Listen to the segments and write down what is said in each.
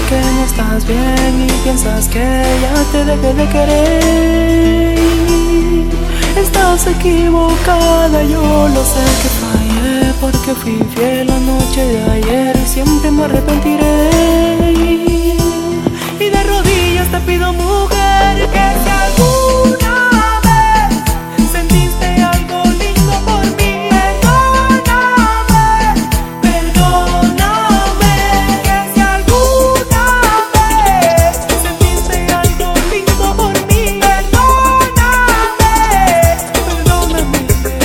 que no estás bien y piensas que ya te dejé de querer. Estás equivocada, yo lo sé que fallé, porque fui fiel la noche de ayer y siempre me arrepentiré. Y de rodillas te pido, mujer, que si alguna vez sentiste algo lindo por mí, perdóname, perdóname. Que si alguna vez sentiste algo lindo por mí, perdóname, perdóname,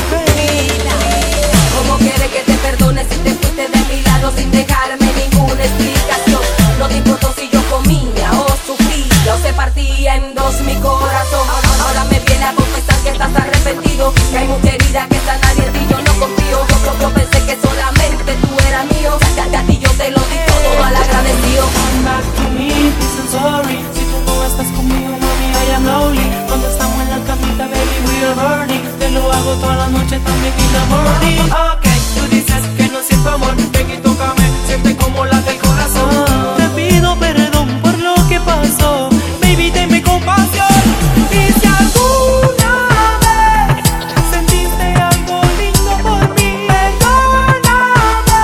bebé. ¿Cómo quieres que te perdone si te fuiste de mi lado sin dejarme ninguna explicación? No te importó si yo comía o sufría o se partía en dos mi corazón. Ahora me viene a confesar que estás arrepentido, que hay mucha herida que está nadie en ti, yo no confío. Yo pensé que solamente tú eras mío, a ti yo te lo di todo mal agradecido. Come back to me, please and sorry. Si tú no estás conmigo, mami, I am lonely. Cuando estamos en la camita, baby, we are burning. Te lo hago toda la noche, también in the morning. Ok, tú dices que no siento amor, ven y tócame, siente como late el corazón. Te pido perdón por lo que pasó, baby, tenme compasión. Y si alguna vez sentiste algo lindo por mí, perdóname,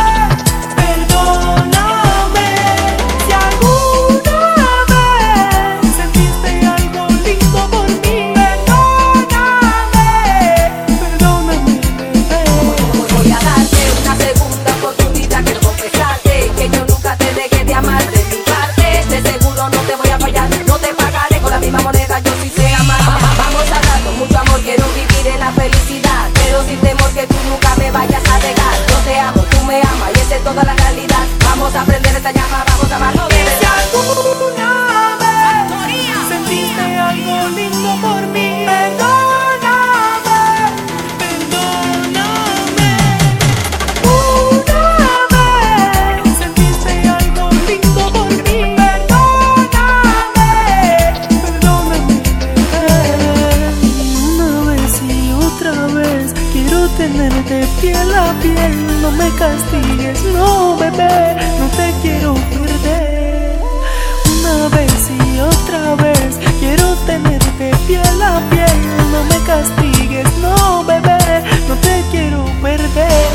perdóname. Si alguna vez sentiste algo lindo por mí, perdóname, perdóname, bebé. Voy a darte una segunda oportunidad, quiero confesarte que yo nunca te dejé de amar de mi parte. De seguro no te voy a fallar, no te pagaré con la misma moneda, yo sí sé amar. Vamos a dar con mucho amor, quiero vivir en la felicidad, pero sin temor que tú nunca me vayas a dejar. Yo te amo, tú me amas y esa es toda la realidad. Vamos a prender esta llama, vamos a amarnos de Si verdad. alguna vez sentiste algo lindo por mí, perdóname, perdóname. Una vez sentiste algo lindo por mí, perdóname, perdóname, bebé. Una vez y otra vez quiero tenerte piel a piel. No me castigues, no, bebé, no te quiero perder. Una vez y otra vez quiero tenerte piel a piel. No me castigues, no, bebé, no te quiero perder.